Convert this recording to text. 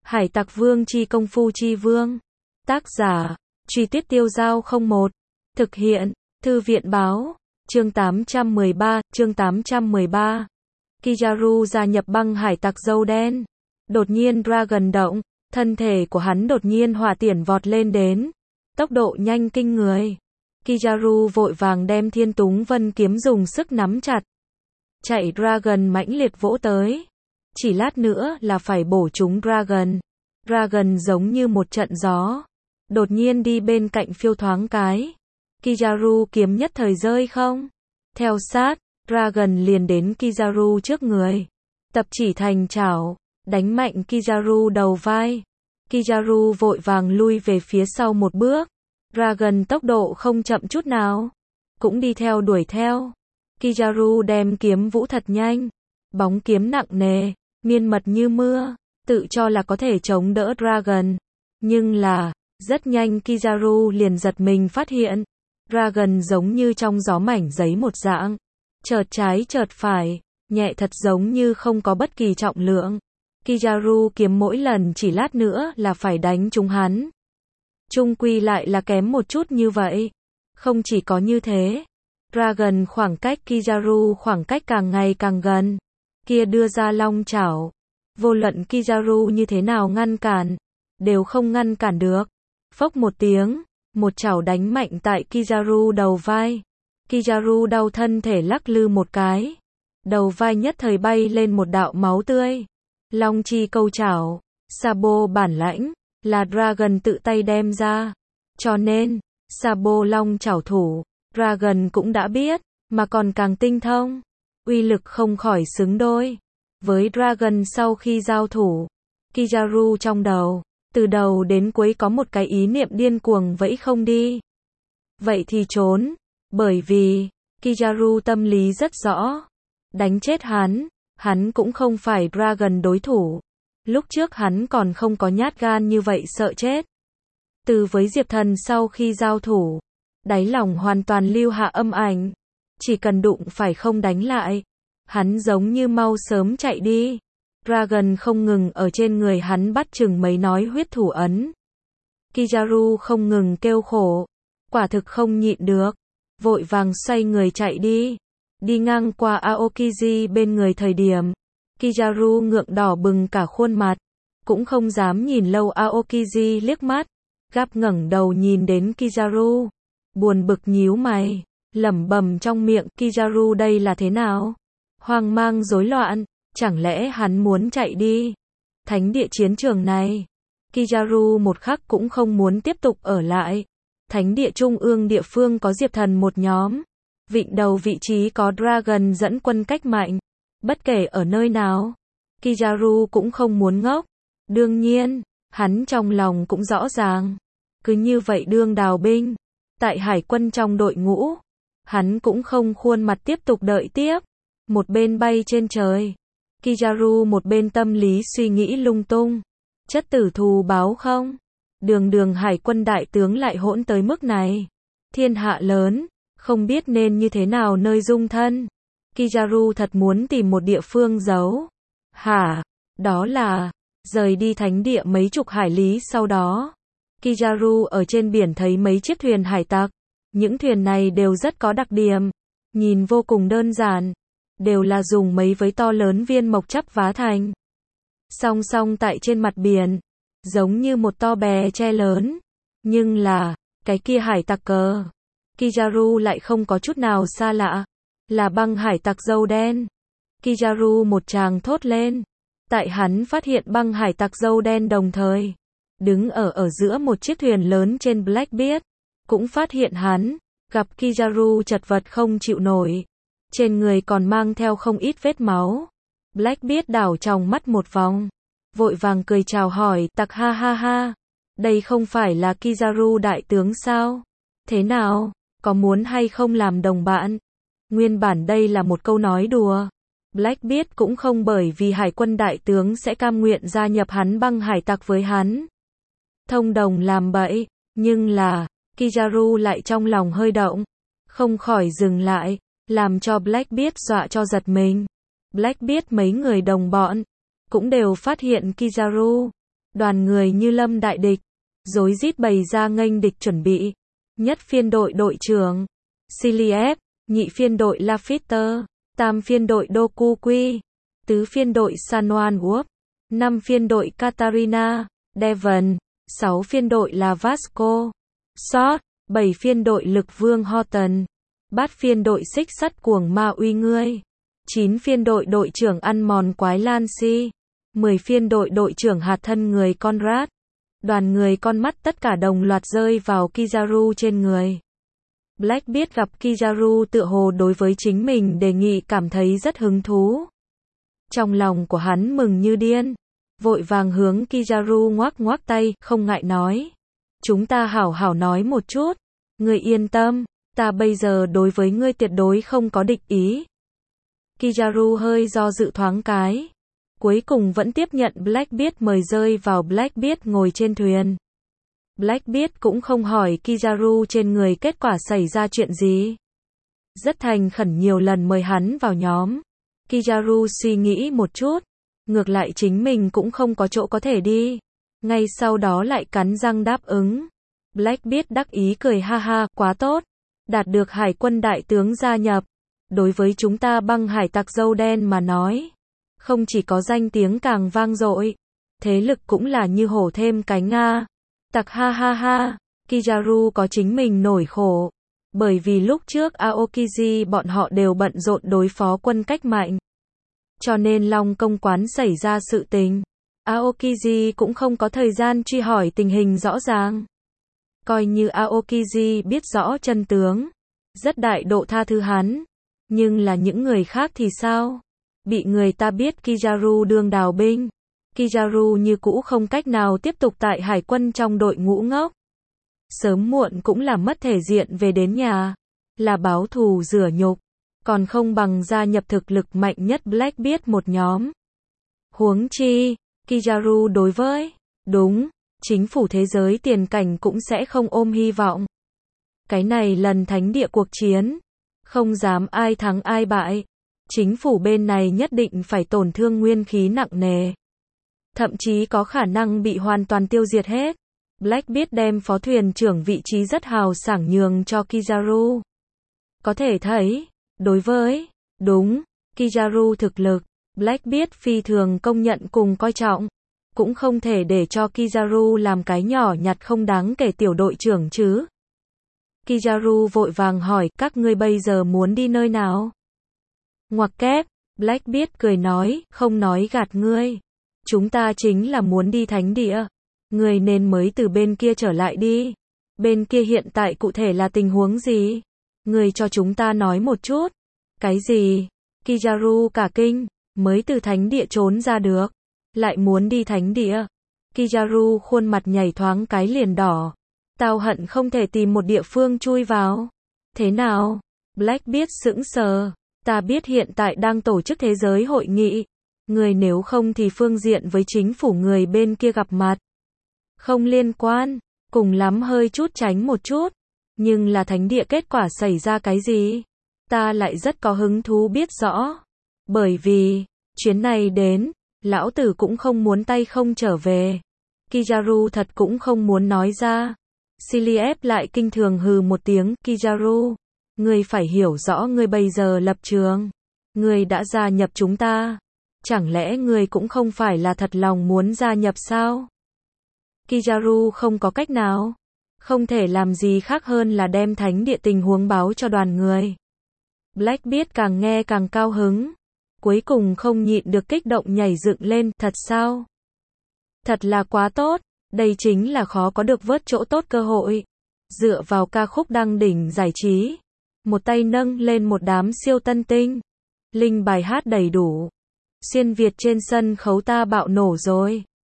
Hải tặc vương chi công phu chi vương. Tác giả, Truy Tuyết Tiêu Giao 01. Thực hiện, Thư viện báo, chương 813. Kizaru gia nhập băng hải tặc dâu đen. Đột nhiên Dragon động, thân thể của hắn đột nhiên hỏa tiễn vọt lên đến. Tốc độ nhanh kinh người. Kizaru vội vàng đem Thiên Túng Vân kiếm dùng sức nắm chặt. Chạy Dragon mãnh liệt vỗ tới. Chỉ lát nữa là phải bổ trúng Dragon. Dragon giống như một trận gió. Đột nhiên đi bên cạnh phiêu thoáng cái. Kizaru kiếm nhất thời rơi không. Theo sát, Dragon liền đến Kizaru trước người. Tập chỉ thành chảo, đánh mạnh Kizaru đầu vai. Kizaru vội vàng lui về phía sau một bước. Dragon tốc độ không chậm chút nào. Cũng đi theo đuổi theo. Kizaru đem kiếm vũ thật nhanh. Bóng kiếm nặng nề, miên mật như mưa, tự cho là có thể chống đỡ Dragon. Nhưng là, rất nhanh Kizaru liền giật mình phát hiện. Dragon giống như trong gió mảnh giấy một dạng. Chợt trái chợt phải, nhẹ thật giống như không có bất kỳ trọng lượng. Kizaru kiếm mỗi lần chỉ lát nữa là phải đánh trúng hắn. Chung quy lại là kém một chút như vậy. Không chỉ có như thế. Dragon khoảng cách Kizaru khoảng cách càng ngày càng gần. Kia đưa ra long chảo. Vô luận Kizaru như thế nào ngăn cản, đều không ngăn cản được. Phốc một tiếng, một chảo đánh mạnh tại Kizaru đầu vai. Kizaru đau thân thể lắc lư một cái. Đầu vai nhất thời bay lên một đạo máu tươi. Long chi câu chảo, Sabo bản lãnh, là Dragon tự tay đem ra. Cho nên, Sabo long chảo thủ, Dragon cũng đã biết, mà còn càng tinh thông. Uy lực không khỏi xứng đôi. Với Dragon sau khi giao thủ, Kizaru trong đầu, từ đầu đến cuối có một cái ý niệm điên cuồng vẫy không đi. Vậy thì trốn. Bởi vì, Kizaru tâm lý rất rõ. Đánh chết hắn cũng không phải Dragon đối thủ. Lúc trước hắn còn không có nhát gan như vậy sợ chết. Từ với Diệp Thần sau khi giao thủ, đáy lòng hoàn toàn lưu hạ âm ảnh. Chỉ cần đụng phải không đánh lại. Hắn giống như mau sớm chạy đi. Dragon không ngừng ở trên người hắn bắt chừng mấy nói huyết thủ ấn. Kizaru không ngừng kêu khổ. Quả thực không nhịn được. Vội vàng xoay người chạy đi. Đi ngang qua Aokiji bên người thời điểm. Kizaru ngượng đỏ bừng cả khuôn mặt. Cũng không dám nhìn lâu Aokiji liếc mắt. Gáp ngẩng đầu nhìn đến Kizaru. Buồn bực nhíu mày. Lẩm bẩm trong miệng, Kizaru đây là thế nào? Hoang mang rối loạn, chẳng lẽ hắn muốn chạy đi? Thánh địa chiến trường này, Kizaru một khắc cũng không muốn tiếp tục ở lại. Thánh địa trung ương địa phương có Diệp Thần một nhóm. Vịnh đầu vị trí có Dragon dẫn quân cách mạnh. Bất kể ở nơi nào, Kizaru cũng không muốn ngốc. Đương nhiên, hắn trong lòng cũng rõ ràng. Cứ như vậy đương đào binh. Tại hải quân trong đội ngũ, hắn cũng không khuôn mặt tiếp tục đợi tiếp. Một bên bay trên trời. Kizaru một bên tâm lý suy nghĩ lung tung. Chất tử thù báo không? Đường hải quân đại tướng lại hỗn tới mức này. Thiên hạ lớn, không biết nên như thế nào nơi dung thân. Kizaru thật muốn tìm một địa phương giấu. Hả? Đó là, rời đi thánh địa mấy chục hải lý sau đó. Kizaru ở trên biển thấy mấy chiếc thuyền hải tặc. Những thuyền này đều rất có đặc điểm. Nhìn vô cùng đơn giản. Đều là dùng mấy với to lớn viên mộc chắp vá thành. Song song tại trên mặt biển. Giống như một to bè tre lớn. Nhưng là, cái kia hải tặc cờ. Kizaru lại không có chút nào xa lạ. Là băng hải tặc dâu đen. Kizaru một tràng thốt lên. Tại hắn phát hiện băng hải tặc dâu đen đồng thời. Đứng ở giữa một chiếc thuyền lớn trên Blackbeard. Cũng phát hiện hắn. Gặp Kizaru chật vật không chịu nổi. Trên người còn mang theo không ít vết máu. Blackbeard đảo trong mắt một vòng. Vội vàng cười chào hỏi, tặc ha ha ha. Đây không phải là Kizaru đại tướng sao? Thế nào? Có muốn hay không làm đồng bạn? Nguyên bản đây là một câu nói đùa. Blackbeard cũng không bởi vì hải quân đại tướng sẽ cam nguyện gia nhập hắn băng hải tặc với hắn. Thông đồng làm bậy. Nhưng là, Kizaru lại trong lòng hơi động. Không khỏi dừng lại. Làm cho Blackbeard dọa cho giật mình. Blackbeard mấy người đồng bọn cũng đều phát hiện Kizaru Đoàn người như lâm đại địch, rối rít bày ra nghênh địch chuẩn bị. Nhất phiên đội đội trưởng Siliev, nhị phiên đội Lafitte, tam phiên đội Dokuki, tứ phiên đội Sanoan Wolf, năm phiên đội Katarina, Devon, 6 phiên đội là Vasco, Sot, 7 phiên đội lực vương Horton, bát phiên đội xích sắt cuồng ma uy ngươi, 9 phiên đội đội trưởng ăn mòn quái Lancy, 10 phiên đội đội trưởng hạt thân người Conrad. Đoàn người con mắt tất cả đồng loạt rơi vào Kizaru trên người. Blackbeard gặp Kizaru tựa hồ đối với chính mình đề nghị cảm thấy rất hứng thú. Trong lòng của hắn mừng như điên, vội vàng hướng Kizaru ngoắc ngoắc tay, không ngại nói. Chúng ta hảo hảo nói một chút. Ngươi yên tâm, ta bây giờ đối với ngươi tuyệt đối không có địch ý. Kizaru hơi do dự thoáng cái. Cuối cùng vẫn tiếp nhận Blackbeard mời rơi vào Blackbeard ngồi trên thuyền. Blackbeard cũng không hỏi Kizaru trên người kết quả xảy ra chuyện gì. Rất thành khẩn nhiều lần mời hắn vào nhóm. Kizaru suy nghĩ một chút. Ngược lại chính mình cũng không có chỗ có thể đi. Ngay sau đó lại cắn răng đáp ứng. Blackbeard đắc ý cười ha ha, quá tốt. Đạt được hải quân đại tướng gia nhập. Đối với chúng ta băng hải tặc dâu đen mà nói. Không chỉ có danh tiếng càng vang dội. Thế lực cũng là như hổ thêm cánh Nga. Tặc ha ha ha. Kizaru có chính mình nổi khổ. Bởi vì lúc trước Aokiji bọn họ đều bận rộn đối phó quân cách mạnh. Cho nên Long công quán xảy ra sự tình. Aokiji cũng không có thời gian truy hỏi tình hình rõ ràng. Coi như Aokiji biết rõ chân tướng. Rất đại độ tha thứ hắn. Nhưng là những người khác thì sao? Bị người ta biết Kizaru đương đào binh. Kizaru như cũ không cách nào tiếp tục tại hải quân trong đội ngũ ngốc. Sớm muộn cũng là mất thể diện về đến nhà. Là báo thù rửa nhục. Còn không bằng gia nhập thực lực mạnh nhất Blackbeard một nhóm. Huống chi, Kizaru đối với, đúng, chính phủ thế giới tiền cảnh cũng sẽ không ôm hy vọng. Cái này lần thánh địa cuộc chiến, không dám ai thắng ai bại. Chính phủ bên này nhất định phải tổn thương nguyên khí nặng nề. Thậm chí có khả năng bị hoàn toàn tiêu diệt hết. Blackbeard đem phó thuyền trưởng vị trí rất hào sảng nhường cho Kizaru. Có thể thấy, đối với, đúng, Kizaru thực lực, Blackbeard phi thường công nhận cùng coi trọng. Cũng không thể để cho Kizaru làm cái nhỏ nhặt không đáng kể tiểu đội trưởng chứ. Kizaru vội vàng hỏi, các ngươi bây giờ muốn đi nơi nào? Ngoặc kép, Blackbeard cười nói, không nói gạt ngươi. Chúng ta chính là muốn đi thánh địa. Ngươi nên mới từ bên kia trở lại đi. Bên kia hiện tại cụ thể là tình huống gì? Ngươi cho chúng ta nói một chút. Cái gì? Kizaru cả kinh, mới từ thánh địa trốn ra được. Lại muốn đi thánh địa. Kizaru khuôn mặt nhảy thoáng cái liền đỏ. Tao hận không thể tìm một địa phương chui vào. Thế nào? Blackbeard sững sờ. Ta biết hiện tại đang tổ chức thế giới hội nghị. Người nếu không thì phương diện với chính phủ người bên kia gặp mặt. Không liên quan, cùng lắm hơi chút tránh một chút. Nhưng là thánh địa kết quả xảy ra cái gì? Ta lại rất có hứng thú biết rõ. Bởi vì, chuyến này đến, lão tử cũng không muốn tay không trở về. Kizaru thật cũng không muốn nói ra. Siliev lại kinh thường hừ một tiếng, Kizaru. Ngươi phải hiểu rõ ngươi bây giờ lập trường. Ngươi đã gia nhập chúng ta. Chẳng lẽ ngươi cũng không phải là thật lòng muốn gia nhập sao? Kizaru không có cách nào. Không thể làm gì khác hơn là đem thánh địa tình huống báo cho đoàn người. Blackbeard càng nghe càng cao hứng. Cuối cùng không nhịn được kích động nhảy dựng lên, thật sao? Thật là quá tốt. Đây chính là khó có được vớt chỗ tốt cơ hội. Dựa vào ca khúc đăng đỉnh giải trí. Một tay nâng lên một đám siêu tân tinh. Linh bài hát đầy đủ. Xuyên Việt trên sân khấu ta bạo nổ rồi.